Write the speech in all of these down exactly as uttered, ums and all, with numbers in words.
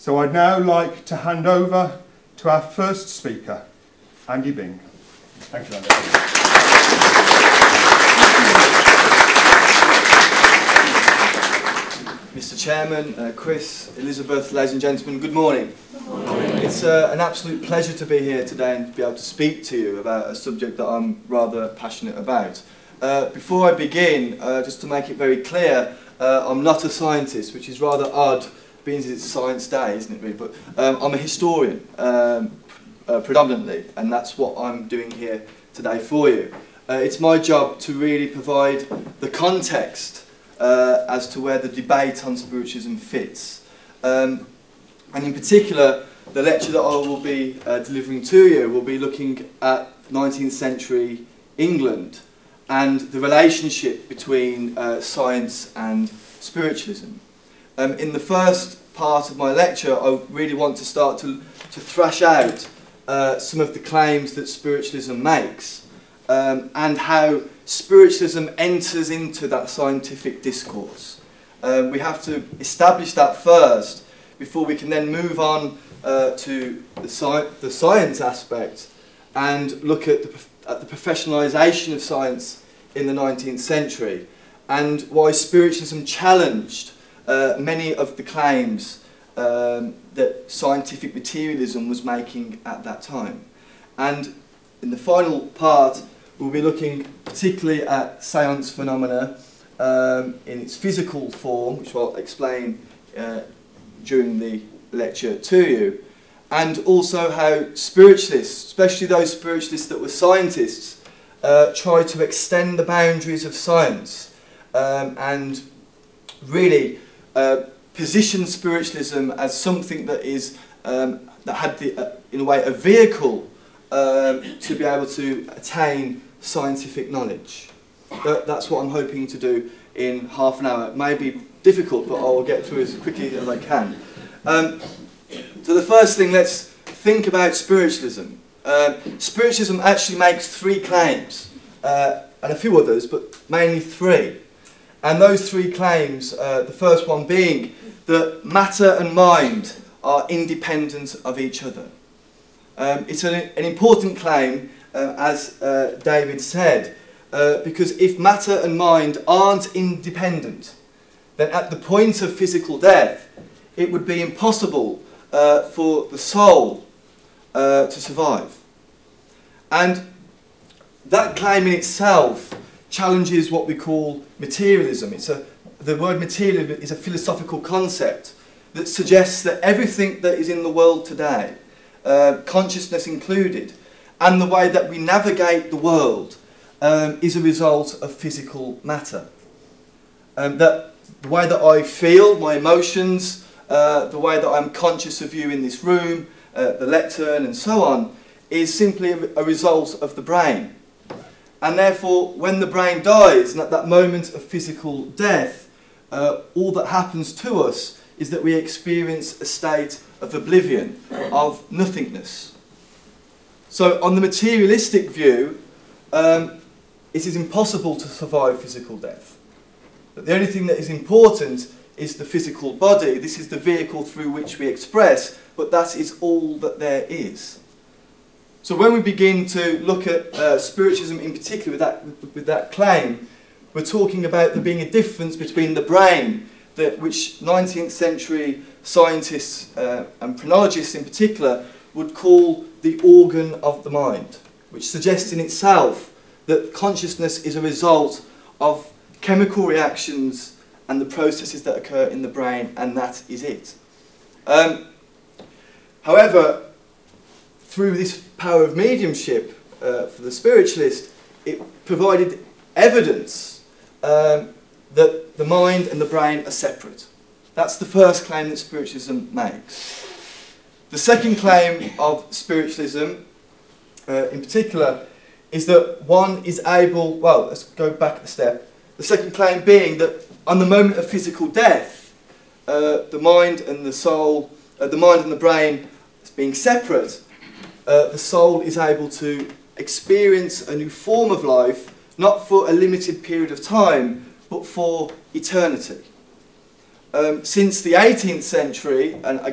So I'd now like to hand over to our first speaker, Andy Bing. Thank you, Andy. Mister Chairman, uh, Chris, Elizabeth, ladies and gentlemen, good morning. Good morning. It's uh, an absolute pleasure to be here today and to be able to speak to you about a subject that I'm rather passionate about. Uh, before I begin, uh, just to make it very clear, uh, I'm not a scientist, which is rather odd, being as it's Science Day, isn't it really? But um, I'm a historian, um, uh, predominantly, and that's what I'm doing here today for you. Uh, it's my job to really provide the context uh, as to where the debate on spiritualism fits. Um, and in particular, the lecture that I will be uh, delivering to you will be looking at nineteenth century England and the relationship between uh, science and spiritualism. Um, in the first part of my lecture, I really want to start to, to thrash out uh, some of the claims that spiritualism makes um, and how spiritualism enters into that scientific discourse. Um, we have to establish that first before we can then move on uh, to the, sci the science aspect and look at the, at the professionalisation of science in the nineteenth century and why spiritualism challenged uh, many of the claims um, that scientific materialism was making at that time. And in the final part, we'll be looking particularly at seance phenomena um, in its physical form, which I'll explain uh, during the lecture to you, and also how spiritualists, especially those spiritualists that were scientists, uh, try to extend the boundaries of science um, and really uh, position spiritualism as something that is um, that had the, uh, in a way a vehicle um, to be able to attain scientific knowledge. That, that's what I'm hoping to do in half an hour. It may be difficult, but I'll get through as quickly as I can. Um, so the first thing, let's think about spiritualism. Uh, spiritualism actually makes three claims, uh, and a few others, but mainly three. And those three claims, uh, the first one being that matter and mind are independent of each other. Um, it's an, an important claim, uh, as uh, David said, uh, because if matter and mind aren't independent, then at the point of physical death, it would be impossible uh, for the soul uh, to survive. And that claim in itself challenges what we call materialism. It's a, the word materialism is a philosophical concept that suggests that everything that is in the world today, uh, consciousness included, and the way that we navigate the world um, is a result of physical matter. Um, that the way that I feel, my emotions, uh, the way that I'm conscious of you in this room, uh, the lectern and so on, is simply a, a result of the brain. And therefore, when the brain dies, and at that moment of physical death, uh, all that happens to us is that we experience a state of oblivion, of nothingness. So on the materialistic view, um, it is impossible to survive physical death. But the only thing that is important is the physical body. This is the vehicle through which we express, but that is all that there is. So when we begin to look at uh, spiritualism in particular with that, with that claim, we're talking about there being a difference between the brain, that, which nineteenth century scientists uh, and phrenologists in particular would call the organ of the mind, which suggests in itself that consciousness is a result of chemical reactions and the processes that occur in the brain, and that is it. Um, however, through this power of mediumship uh, for the spiritualist, it provided evidence um, that the mind and the brain are separate. That's the first claim that spiritualism makes. The second claim of spiritualism, uh, in particular, is that one is able, well, let's go back a step. The second claim being that on the moment of physical death, uh, the mind and the soul, uh, the mind and the brain being separate, uh, the soul is able to experience a new form of life, not for a limited period of time, but for eternity. Um, since the eighteenth century, and I guess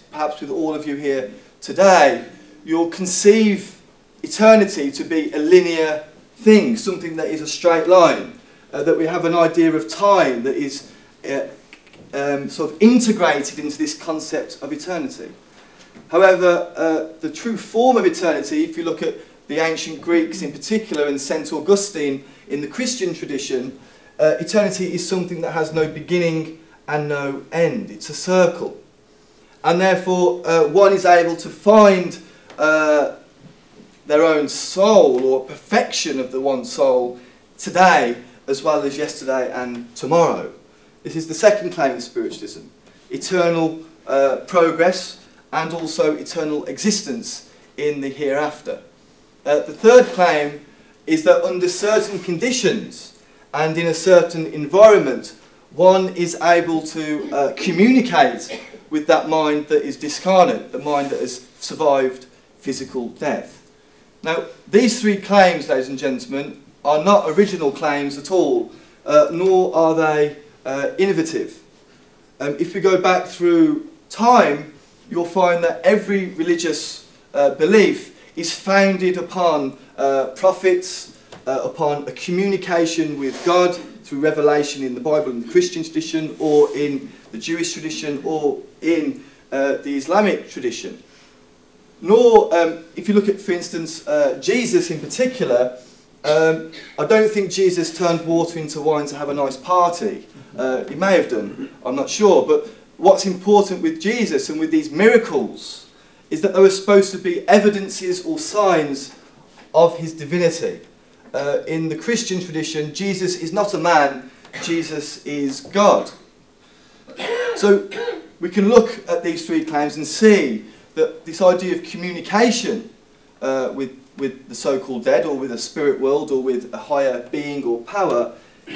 perhaps with all of you here today, you'll conceive eternity to be a linear thing, something that is a straight line, uh, that we have an idea of time that is uh, um, sort of integrated into this concept of eternity. However, uh, the true form of eternity, if you look at the ancient Greeks in particular and Saint Augustine in the Christian tradition, uh, eternity is something that has no beginning and no end. It's a circle. And therefore, uh, one is able to find uh, their own soul, or perfection of the one soul, today as well as yesterday and tomorrow. This is the second claim of spiritualism. Eternal uh, progress and also eternal existence in the hereafter. Uh, the third claim is that under certain conditions and in a certain environment, one is able to uh, communicate with that mind that is discarnate, the mind that has survived physical death. Now, these three claims, ladies and gentlemen, are not original claims at all, uh, nor are they uh, innovative. Um, if we go back through time, you'll find that every religious uh, belief is founded upon uh, prophets, uh, upon a communication with God through revelation in the Bible and the Christian tradition, or in the Jewish tradition, or in uh, the Islamic tradition. Nor, um, if you look at, for instance, uh, Jesus in particular, um, I don't think Jesus turned water into wine to have a nice party. Uh, he may have done, I'm not sure. But what's important with Jesus and with these miracles is that they were supposed to be evidences or signs of his divinity. Uh, in the Christian tradition, Jesus is not a man, Jesus is God. So we can look at these three claims and see that this idea of communication uh, with, with the so-called dead, or with a spirit world, or with a higher being or power,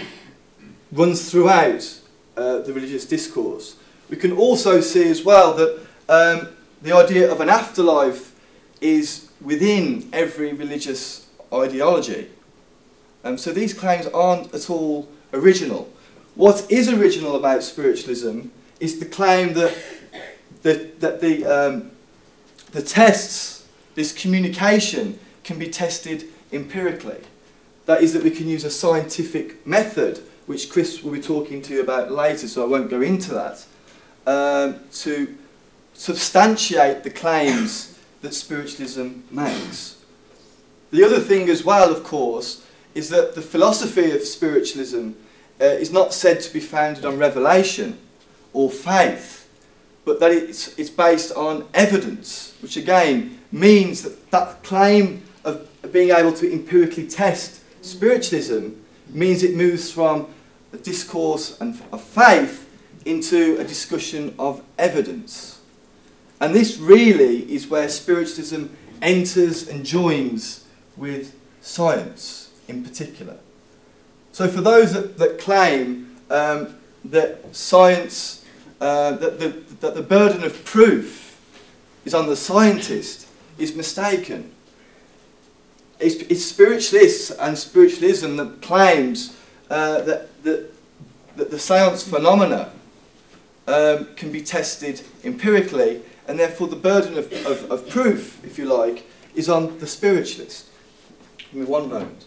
runs throughout uh, the religious discourse. We can also see as well that um, the idea of an afterlife is within every religious ideology. Um, so these claims aren't at all original. What is original about spiritualism is the claim that the, that the, um, the tests, this communication, can be tested empirically. That is, that we can use a scientific method, which Chris will be talking to you about later, so I won't go into that, um, to substantiate the claims that spiritualism makes. The other thing as well, of course, is that the philosophy of spiritualism uh, is not said to be founded on revelation or faith, but that it's, it's based on evidence, which again means that that claim of being able to empirically test spiritualism means it moves from a discourse and of faith into a discussion of evidence. And this really is where spiritualism enters and joins with science in particular. So for those that, that claim um, that science, uh, that, the, that the burden of proof is on the scientist, is mistaken. It's, it's spiritualists and spiritualism that claims uh, that, that, that the science phenomena um, can be tested empirically, and therefore the burden of, of, of proof, if you like, is on the spiritualist. Give me one moment.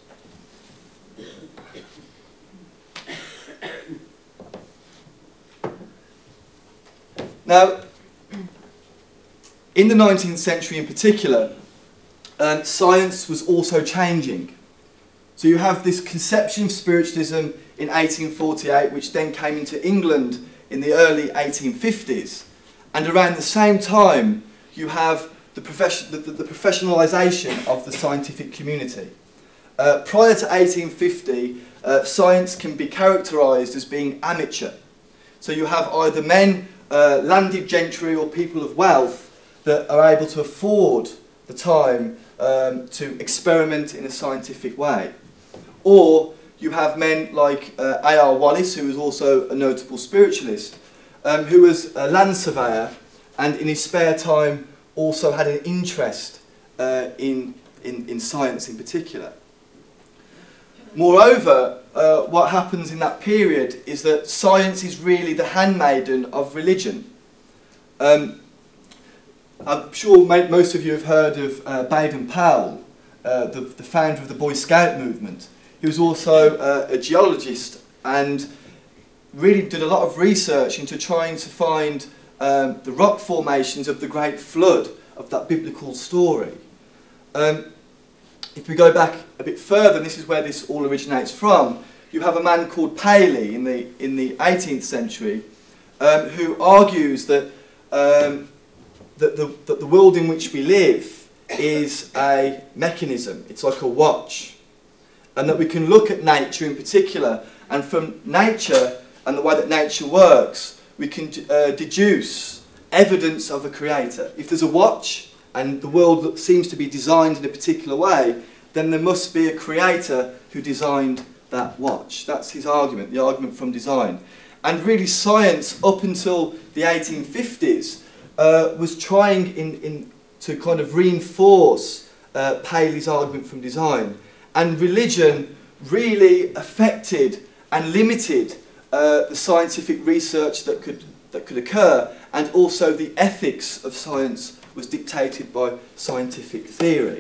Now, in the nineteenth century in particular, um, science was also changing. So you have this conception of spiritualism in eighteen forty-eight, which then came into England in the early eighteen fifties. And around the same time, you have the, profession, the, the, the professionalisation of the scientific community. Uh, prior to eighteen fifty, uh, science can be characterised as being amateur. So you have either men, uh, landed gentry, or people of wealth that are able to afford the time um, to experiment in a scientific way. Or you have men like uh, A R Wallace, who was also a notable spiritualist, um, who was a land surveyor, and in his spare time also had an interest uh, in, in, in science in particular. Moreover, uh, what happens in that period is that science is really the handmaiden of religion. Um, I'm sure most of you have heard of uh, Baden-Powell, uh, the, the founder of the Boy Scout movement. He was also uh, a geologist and really did a lot of research into trying to find um, the rock formations of the Great Flood, of that biblical story. Um, if we go back a bit further, and this is where this all originates from, you have a man called Paley in the, in the eighteenth century um, who argues that, um, that, the, that the world in which we live is a mechanism, it's like a watch, and that we can look at nature in particular, and from nature and the way that nature works, we can uh, deduce evidence of a creator. If there's a watch and the world seems to be designed in a particular way, then there must be a creator who designed that watch. That's his argument, the argument from design. And really science, up until the eighteen fifties, uh, was trying in, in, to kind of reinforce uh, Paley's argument from design. And religion really affected and limited uh, the scientific research that could, that could occur, and also the ethics of science was dictated by scientific theory.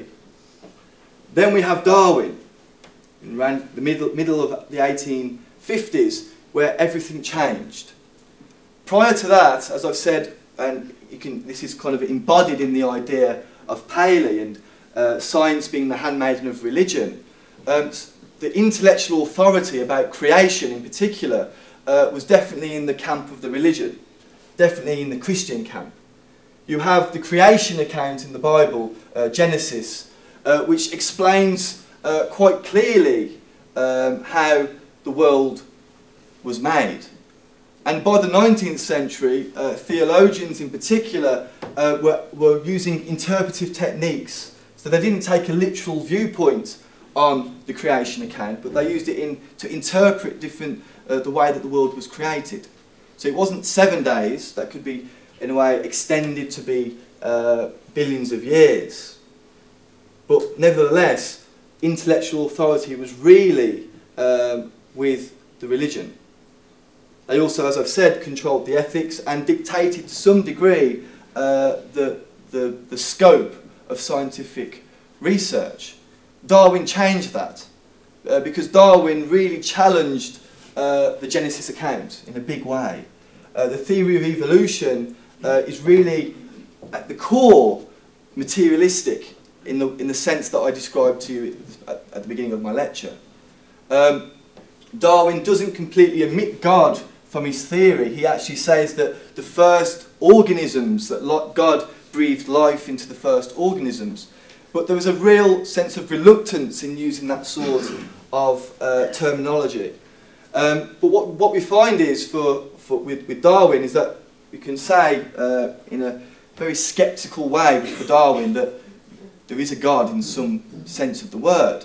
Then we have Darwin, around the middle, middle of the eighteen fifties, where everything changed. Prior to that, as I've said, and you can, this is kind of embodied in the idea of Paley and uh, science being the handmaiden of religion, um, the intellectual authority about creation in particular uh, was definitely in the camp of the religion, definitely in the Christian camp. You have the creation account in the Bible, uh, Genesis, uh, which explains uh, quite clearly um, how the world was made. And by the nineteenth century, uh, theologians in particular uh, were, were using interpretive techniques. So they didn't take a literal viewpoint on the creation account, but they used it in, to interpret different, uh, the way that the world was created. So it wasn't seven days, that could be in a way extended to be uh, billions of years. But nevertheless, intellectual authority was really um, with the religion. They also, as I've said, controlled the ethics and dictated to some degree uh, the, the, the scope of scientific research. Darwin changed that uh, because Darwin really challenged uh, the Genesis account in a big way. Uh, the theory of evolution uh, is really, at the core, materialistic in the, in the sense that I described to you at, at the beginning of my lecture. Um, Darwin doesn't completely omit God from his theory. He actually says that the first organisms, that God breathed life into the first organisms. But there was a real sense of reluctance in using that sort of uh, terminology. Um, but what, what we find is, for, for, with, with Darwin, is that we can say uh, in a very sceptical way for Darwin that there is a God in some sense of the word.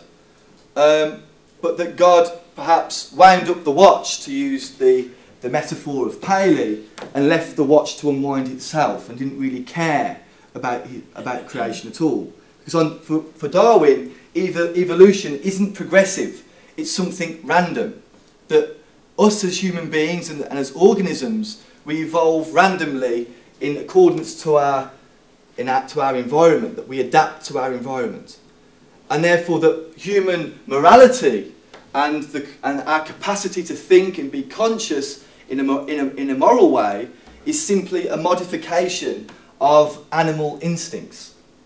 Um, but that God perhaps wound up the watch, to use the, the metaphor of Paley, and left the watch to unwind itself and didn't really care about, about creation at all. Because on, for, for Darwin, ev evolution isn't progressive, it's something random. That us as human beings and, and as organisms, we evolve randomly in accordance to our, in our, to our environment, that we adapt to our environment. And therefore that human morality and, the, and our capacity to think and be conscious in a, in, a, in a moral way is simply a modification of animal instincts.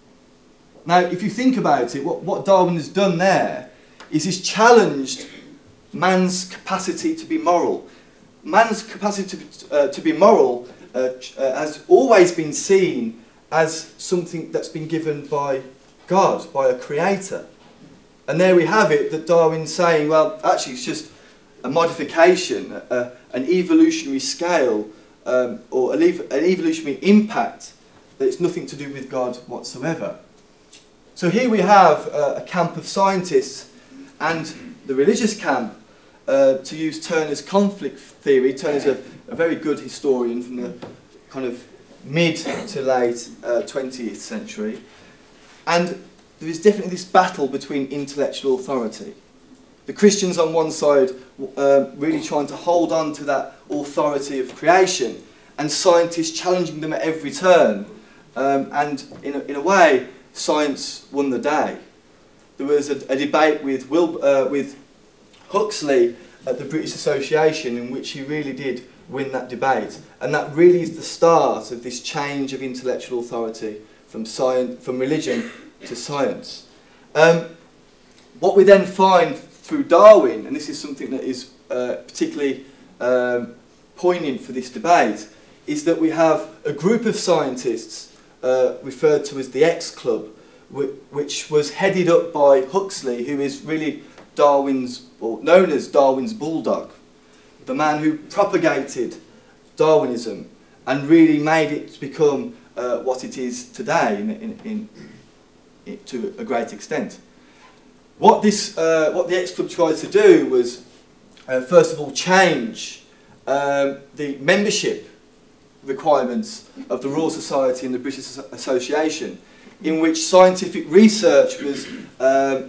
Now, if you think about it, what, what Darwin has done there is he's challenged man's capacity to be moral. Man's capacity to, uh, to be moral uh, uh, has always been seen as something that's been given by God, by a creator. And there we have it, that Darwin's saying, well, actually it's just a modification, a, an evolutionary scale, um, or an, ev an evolutionary impact, that it's nothing to do with God whatsoever. So here we have uh, a camp of scientists and the religious camp, uh, to use Turner's conflict theory. Turner's a, a very good historian from the kind of mid to late uh, twentieth century. And there is definitely this battle between intellectual authority. The Christians on one side uh, really trying to hold on to that authority of creation, and scientists challenging them at every turn Um, and in a, in a way, science won the day. There was a, a debate with, Wil, uh, with Huxley at the British Association in which he really did win that debate. And that really is the start of this change of intellectual authority from, science, from religion to science. Um, what we then find through Darwin, and this is something that is uh, particularly um, poignant for this debate, is that we have a group of scientists uh, referred to as the X Club, wh which was headed up by Huxley, who is really Darwin's, or known as Darwin's bulldog, the man who propagated Darwinism and really made it become uh, what it is today in, in, in, in, to a great extent. What, this, uh, what the X Club tried to do was, uh, first of all, change um, the membership requirements of the Royal Society and the British Association, in which scientific research was, uh,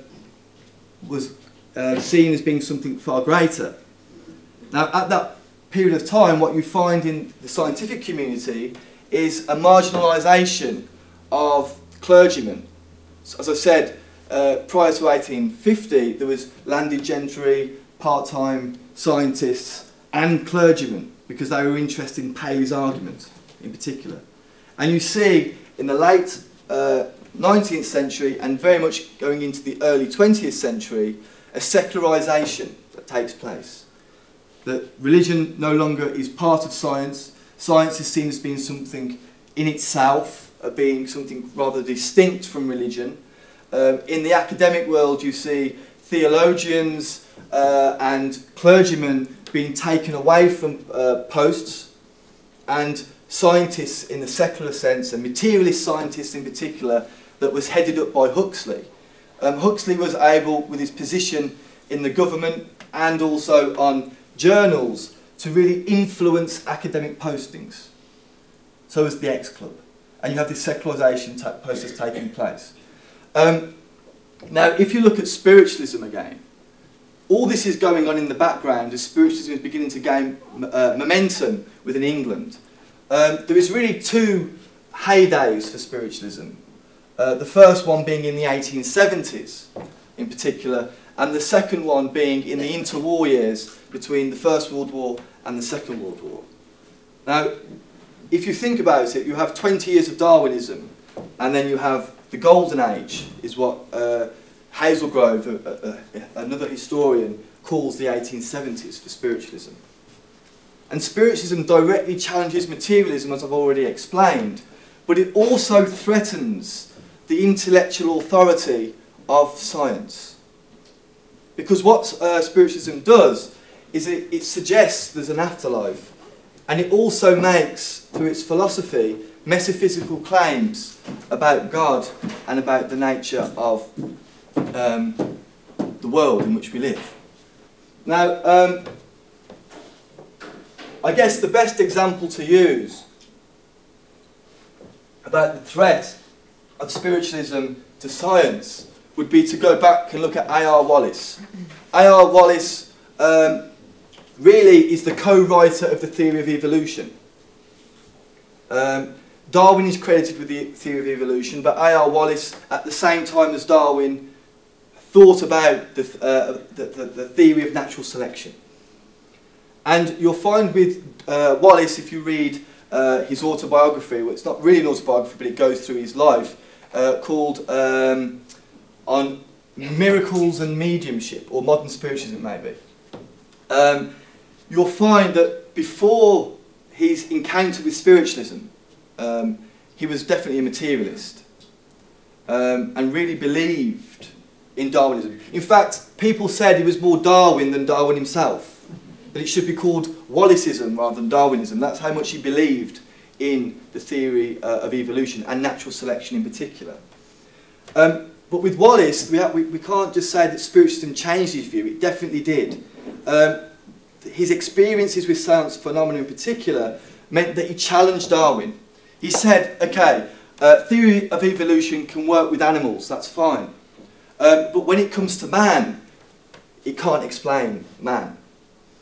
was uh, seen as being something far greater. Now, at that period of time, what you find in the scientific community is a marginalisation of clergymen. So, as I said, uh, prior to eighteen fifty, there was landed gentry, part-time scientists and clergymen, because they were interested in Paley's argument in particular. And you see in the late uh, nineteenth century and very much going into the early twentieth century, a secularisation that takes place. That religion no longer is part of science. Science is seen as being something in itself, uh, being something rather distinct from religion. Um, in the academic world, you see theologians uh, and clergymen being taken away from uh, posts, and scientists in the secular sense, and materialist scientists in particular, that was headed up by Huxley. Um, Huxley was able, with his position in the government and also on journals, to really influence academic postings. So is the X Club. And you have this secularisation process taking place. Um, now, if you look at spiritualism again, all this is going on in the background as spiritualism is beginning to gain uh, momentum within England. Um, there is really two heydays for spiritualism. Uh, the first one being in the eighteen seventies in particular, and the second one being in the interwar years between the First World War and the Second World War. Now, if you think about it, you have twenty years of Darwinism, and then you have the Golden Age, is what uh, Hazelgrove, uh, uh, another historian, calls the eighteen seventies for spiritualism. And spiritualism directly challenges materialism, as I've already explained, but it also threatens the intellectual authority of science. Because what uh, spiritualism does is it, it suggests there's an afterlife, and it also makes, through its philosophy, metaphysical claims about God and about the nature of um, the world in which we live. Now, um, I guess the best example to use about the threat of spiritualism to science would be to go back and look at A R Wallace. A R Wallace um, really is the co-writer of the theory of evolution. Um, Darwin is credited with the theory of evolution, but A R Wallace, at the same time as Darwin, thought about the, uh, the, the, the theory of natural selection. And you'll find with uh, Wallace, if you read uh, his autobiography, well, it's not really an autobiography, but it goes through his life, uh, called um, On Miracles and Mediumship, or Modern Spiritualism, maybe. Um, you'll find that before his encounter with spiritualism, um, he was definitely a materialist, um, and really believed in Darwinism. In fact, people said he was more Darwin than Darwin himself, that it should be called Wallaceism rather than Darwinism. That's how much he believed in the theory uh, of evolution and natural selection in particular. Um, but with Wallace, we, have, we, we can't just say that spiritualism changed his view. It definitely did. Um, his experiences with science phenomena in particular meant that he challenged Darwin. He said, okay, uh, theory of evolution can work with animals, that's fine. Um, but when it comes to man, it can't explain man.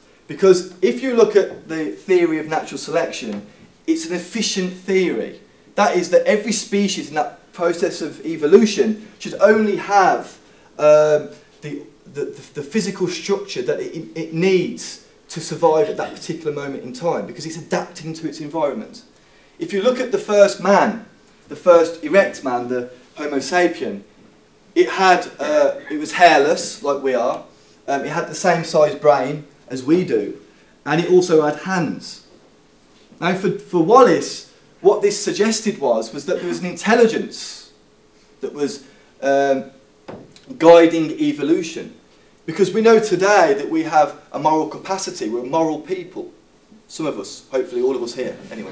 Because if you look at the theory of natural selection, it's an efficient theory. That is that every species in that process of evolution should only have um, the, the, the physical structure that it, it needs to survive at that particular moment in time, because it's adapting to its environment. If you look at the first man, the first erect man, the Homo sapien, it had, uh, it was hairless, like we are. Um, it had the same size brain as we do, and it also had hands. Now, for, for Wallace, what this suggested was, was that there was an intelligence that was um, guiding evolution. Because we know today that we have a moral capacity, we're moral people. Some of us, hopefully all of us here, anyway.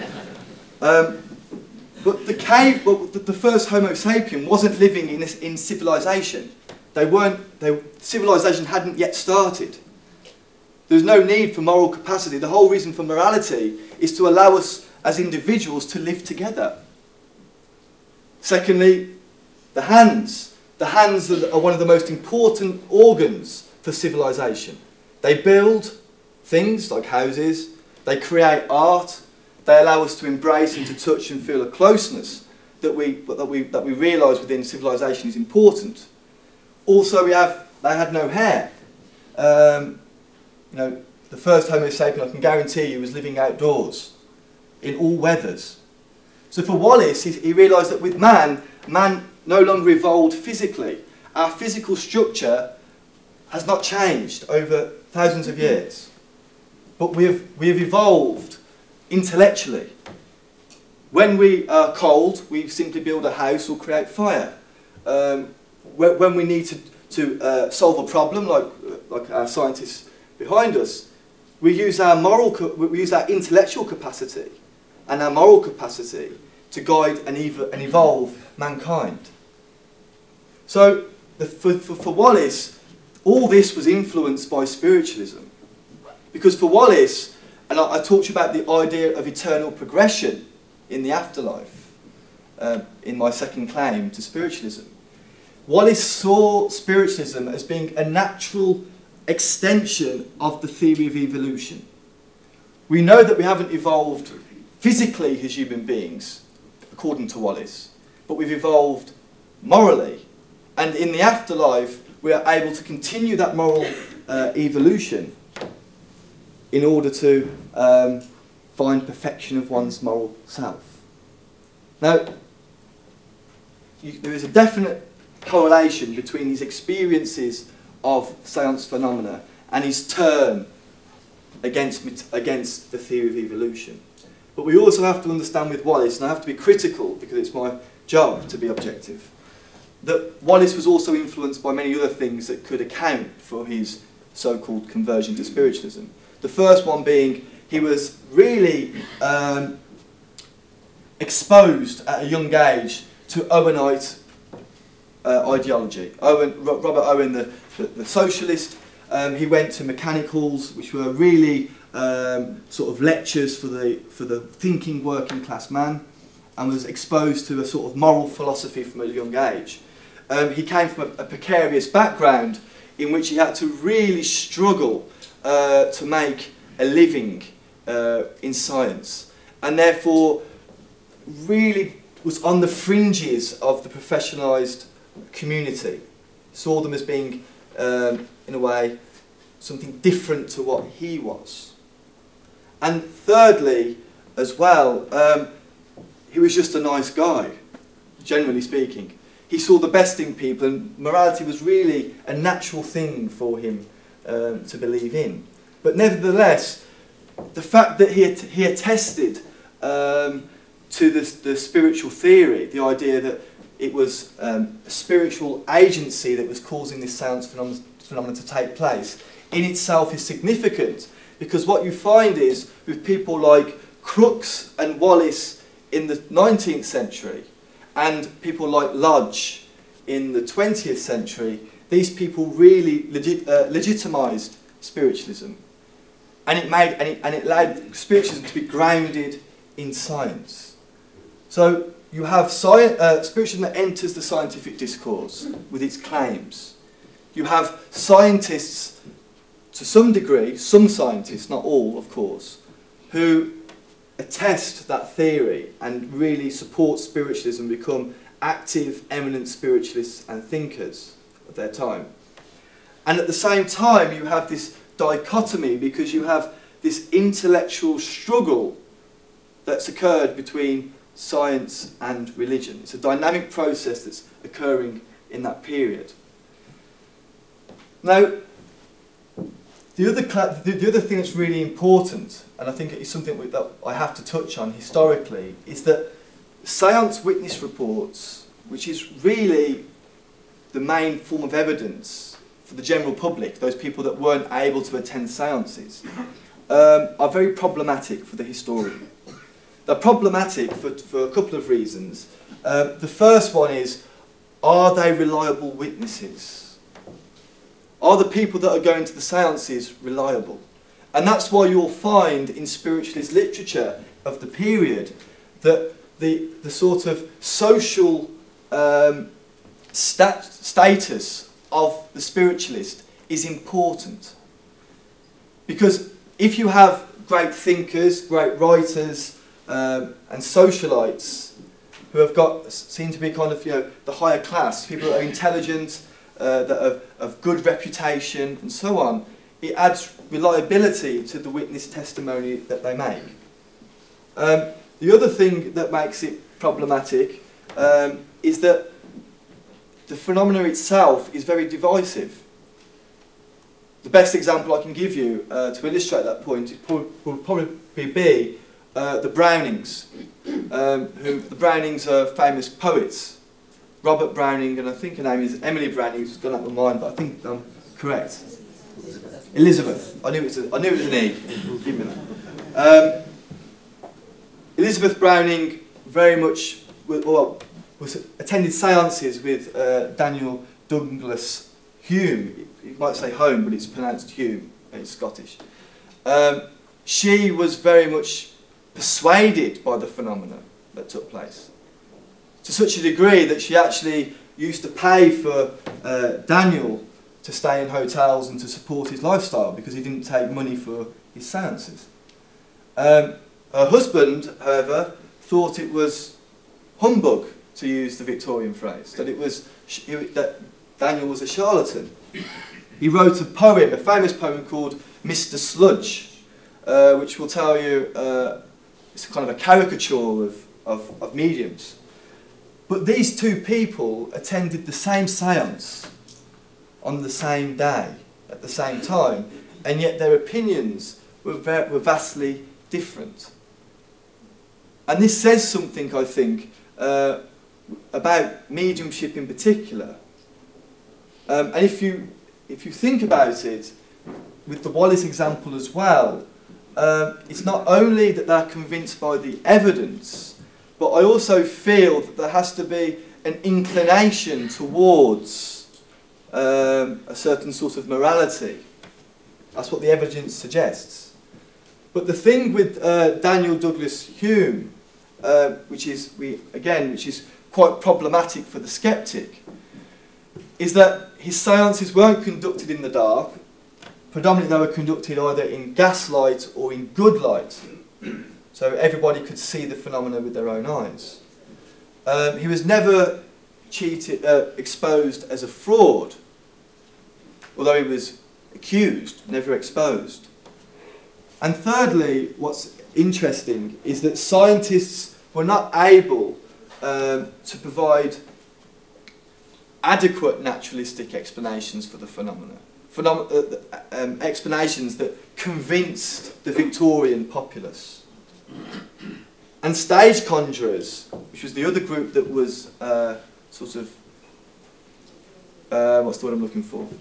Um, but the cave, but the first Homo sapien wasn't living in, this, in civilization. They weren't, they, civilization hadn't yet started. There's no need for moral capacity. The whole reason for morality is to allow us as individuals to live together. Secondly, the hands. The hands are one of the most important organs for civilization. They build things like houses, they create art, they allow us to embrace and to touch and feel a closeness that we, that we, that we realise within civilization is important. Also, we have, they had no hair. Um, you know, the first Homo sapien, I can guarantee you, was living outdoors in all weathers. So for Wallace, he, he realised that with man, man no longer evolved physically. Our physical structure has not changed over thousands of years. But we have, we have evolved intellectually. When we are cold, we simply build a house or create fire. Um, when, when we need to, to uh, solve a problem, like, like our scientists behind us, we use our moral, we use our intellectual capacity and our moral capacity to guide and, ev and evolve mankind. So, the, for, for, for Wallace, all this was influenced by spiritualism. Because for Wallace, and I, I talked about the idea of eternal progression in the afterlife, uh, in my second claim to spiritualism, Wallace saw spiritualism as being a natural extension of the theory of evolution. We know that we haven't evolved physically as human beings, according to Wallace, but we've evolved morally. And in the afterlife, we are able to continue that moral uh, evolution in order to um, find perfection of one's moral self. Now, you, there is a definite correlation between his experiences of seance phenomena and his turn against, against the theory of evolution. But we also have to understand with Wallace, and I have to be critical because it's my job to be objective, that Wallace was also influenced by many other things that could account for his so-called conversion to spiritualism. The first one being he was really um, exposed at a young age to Owenite uh, ideology. Owen, Robert Owen, the, the, the socialist, um, he went to mechanicals, which were really um, sort of lectures for the, for the thinking working class man, and was exposed to a sort of moral philosophy from a young age. Um, he came from a, a precarious background in which he had to really struggle uh, to make a living uh, in science, and therefore really was on the fringes of the professionalised community, saw them as being, um, in a way, something different to what he was. And thirdly, as well, um, he was just a nice guy, generally speaking. He saw the best in people, and morality was really a natural thing for him um, to believe in. But nevertheless, the fact that he, he attested um, to this, the spiritual theory, the idea that it was um, a spiritual agency that was causing this seance phenomenon, phenomenon to take place, in itself is significant, because what you find is, with people like Crookes and Wallace in the nineteenth century, and people like Lodge in the twentieth century, these people really legit, uh, legitimised spiritualism. And it, made, and, it, and it allowed spiritualism to be grounded in science. So you have sci uh, spiritualism that enters the scientific discourse with its claims. You have scientists, to some degree, some scientists, not all of course, who attest that theory and really support spiritualism, become active, eminent spiritualists and thinkers of their time. And at the same time, you have this dichotomy, because you have this intellectual struggle that's occurred between science and religion. It's a dynamic process that's occurring in that period. Now, the other, the, the other thing that's really important, and I think it is something that I have to touch on historically, is that seance witness reports, which is really the main form of evidence for the general public, those people that weren't able to attend seances, um, are very problematic for the historian. They're problematic for, for a couple of reasons. Uh, the first one is, are they reliable witnesses? Are the people that are going to the seances reliable? And that's why you'll find in spiritualist literature of the period that the, the sort of social um, stat status of the spiritualist is important. Because if you have great thinkers, great writers, um, and socialites who have got, seem to be kind of, you know, the higher class, people that are intelligent, uh, that have, have good reputation, and so on, it adds reliability to the witness testimony that they make. Um, the other thing that makes it problematic um, is that the phenomena itself is very divisive. The best example I can give you uh, to illustrate that point will probably be uh, the Brownings. Um, who, the Brownings are famous poets. Robert Browning, and I think her name is Emily Browning, who's gone out of my mind, but I think I'm correct. Elizabeth. I knew it was, a, I knew it was an E. Give me that. Um, Elizabeth Browning very much well, was attended seances with uh, Daniel Douglas Hume. You might say Home, but it's pronounced Hume. It's Scottish. Um, she was very much persuaded by the phenomena that took place, to such a degree that she actually used to pay for uh, Daniel to stay in hotels and to support his lifestyle, because he didn't take money for his seances. Um, her husband, however, thought it was humbug, to use the Victorian phrase, that it was that Daniel was a charlatan. He wrote a poem, a famous poem called Mister Sludge, uh, which will tell you uh, it's kind of a caricature of, of, of mediums. But these two people attended the same seance on the same day, at the same time, and yet their opinions were, very, were vastly different. And this says something, I think, uh, about mediumship in particular. Um, and if you, if you think about it, with the Wallace example as well, um, it's not only that they're convinced by the evidence, but I also feel that there has to be an inclination towards um, a certain sort of morality. That's what the evidence suggests. But the thing with uh, Daniel Douglas Hume, uh, which is, we, again, which is quite problematic for the skeptic, is that his seances weren't conducted in the dark. Predominantly they were conducted either in gaslight or in good light, so everybody could see the phenomena with their own eyes. Um, he was never cheated, uh, exposed as a fraud, although he was accused, never exposed. And thirdly, what's interesting is that scientists were not able um, to provide adequate naturalistic explanations for the phenomena. Phenom uh, um, explanations that convinced the Victorian populace. And stage conjurers, which was the other group that was uh, sort of, uh, what's the word I'm looking for?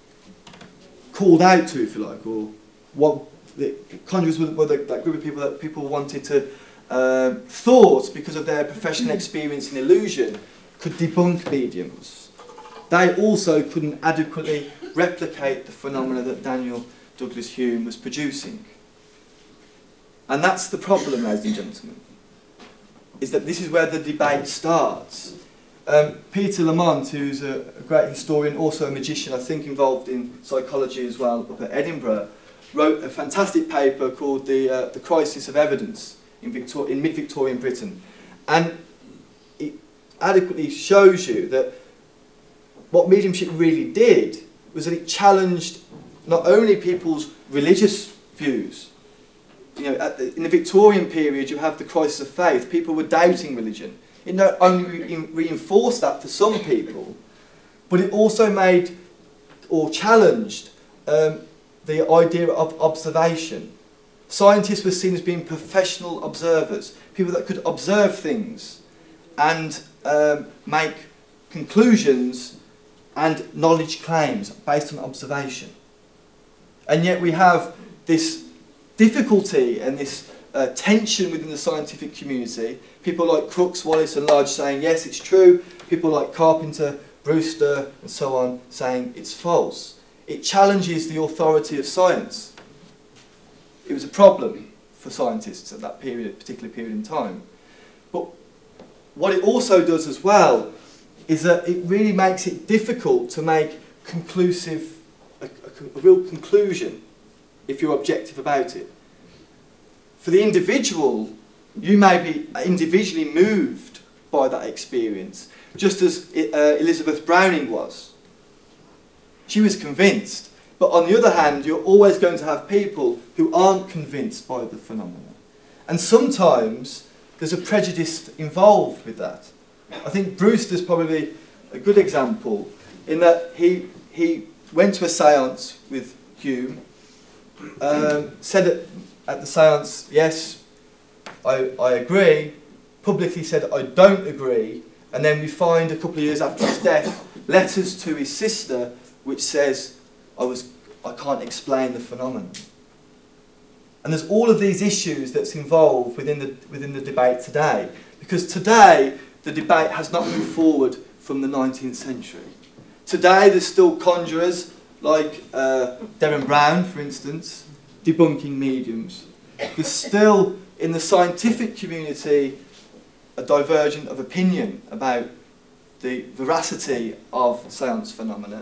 Called out to, if you like, or what the conjurers were, were the, that group of people that people wanted to, uh, thought, because of their professional experience in illusion, could debunk mediums. They also couldn't adequately replicate the phenomena that Daniel Douglas Hume was producing. And that's the problem, ladies and gentlemen, is that this is where the debate starts. Um, Peter Lamont, who's a, a great historian, also a magician, I think involved in psychology as well, up at Edinburgh, wrote a fantastic paper called The, uh, the Crisis of Evidence, in, Victor in mid-Victorian Britain. And it adequately shows you that what mediumship really did was that it challenged not only people's religious views. You know, at the, in the Victorian period, you have the crisis of faith. People were doubting religion. It not only re reinforced that for some people, but it also made or challenged um, the idea of observation. Scientists were seen as being professional observers, people that could observe things and um, make conclusions and knowledge claims based on observation. And yet we have this difficulty and this uh, tension within the scientific community. People like Crookes, Wallace and Lodge saying, yes, it's true. People like Carpenter, Brewster and so on saying it's false. It challenges the authority of science. It was a problem for scientists at that period, particular period in time. But what it also does as well is that it really makes it difficult to make conclusive, a, a, a real conclusion if you're objective about it. For the individual, you may be individually moved by that experience, just as uh, Elizabeth Browning was. She was convinced, but on the other hand, you're always going to have people who aren't convinced by the phenomena. And sometimes there's a prejudice involved with that. I think Brewster's probably a good example in that he, he went to a séance with Hume, um, said at, at the séance, yes, I, I agree, publicly said I don't agree, and then we find a couple of years after his death letters to his sister which says, I, was, I can't explain the phenomenon. And there's all of these issues that's involved within the, within the debate today, because today the debate has not moved forward from the nineteenth century. Today there's still conjurers like uh, Derren Brown, for instance, debunking mediums. There's still, in the scientific community, a divergence of opinion about the veracity of seance phenomena.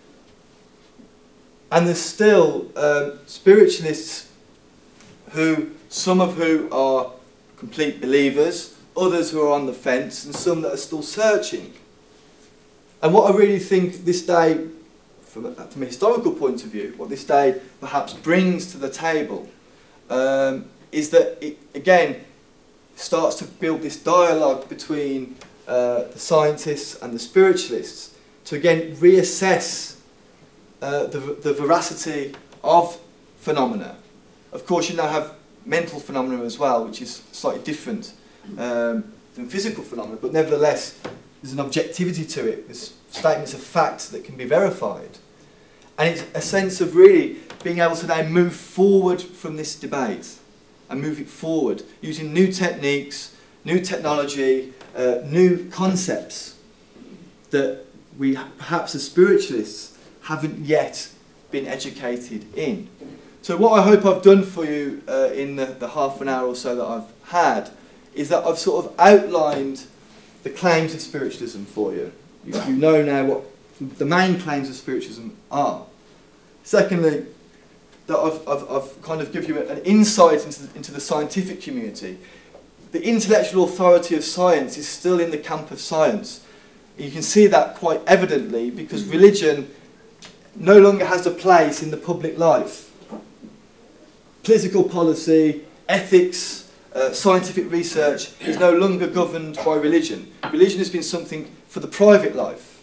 And there's still um, spiritualists who, some of who are complete believers, others who are on the fence, and some that are still searching. And what I really think this day, from a, from a historical point of view, what this day perhaps brings to the table, um, is that it, again, starts to build this dialogue between uh, the scientists and the spiritualists to again reassess uh, the, the veracity of phenomena. Of course, you now have mental phenomena as well, which is slightly different um, than physical phenomena, but nevertheless, there's an objectivity to it. There's statements of fact that can be verified. And it's a sense of really being able to now move forward from this debate and move it forward using new techniques, new technology, uh, new concepts that we perhaps as spiritualists haven't yet been educated in. So what I hope I've done for you uh, in the, the half an hour or so that I've had is that I've sort of outlined the claims of spiritualism for you. You, you know now what the main claims of spiritualism are. Secondly, that I've, I've, I've kind of given you an insight into the, into the scientific community. The intellectual authority of science is still in the camp of science. You can see that quite evidently because religion no longer has a place in the public life. Political policy, ethics, uh, scientific research is no longer governed by religion. Religion has been something for the private life.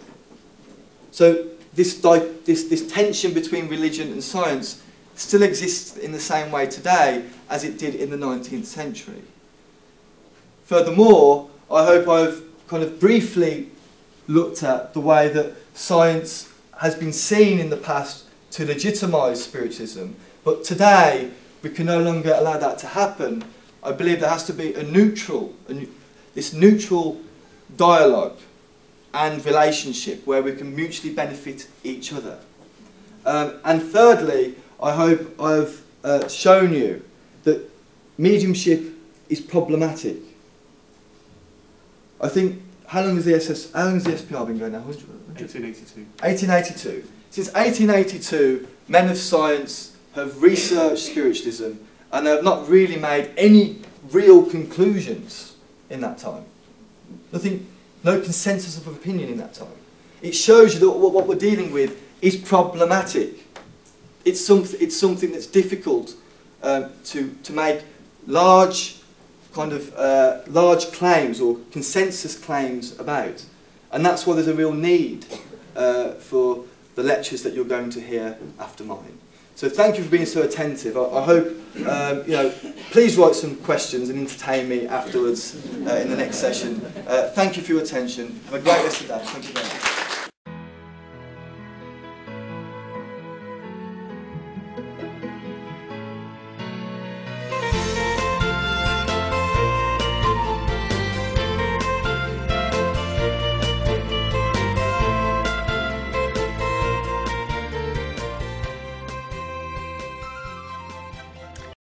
So this, this, this tension between religion and science still exists in the same way today as it did in the nineteenth century. Furthermore, I hope I've kind of briefly looked at the way that science has been seen in the past to legitimise spiritualism, but today we can no longer allow that to happen. I believe there has to be a neutral, a, this neutral dialogue and relationship where we can mutually benefit each other. Um, and thirdly, I hope I've uh, shown you that mediumship is problematic. I think, how long has the S S, how long has the S P R been going now? eighteen eighty-two. eighteen eighty-two. Since eighteen eighty-two, men of science have researched spiritualism and have not really made any real conclusions in that time. Nothing, no consensus of opinion in that time. It shows you that what, what we're dealing with is problematic. It's, some, it's something that's difficult um, to, to make large, kind of, uh, large claims or consensus claims about. And that's why there's a real need uh, for the lectures that you're going to hear after mine. So thank you for being so attentive. I, I hope, um, you know, please write some questions and entertain me afterwards uh, in the next session. Uh, thank you for your attention. Have a great rest of the day. Thank you very much.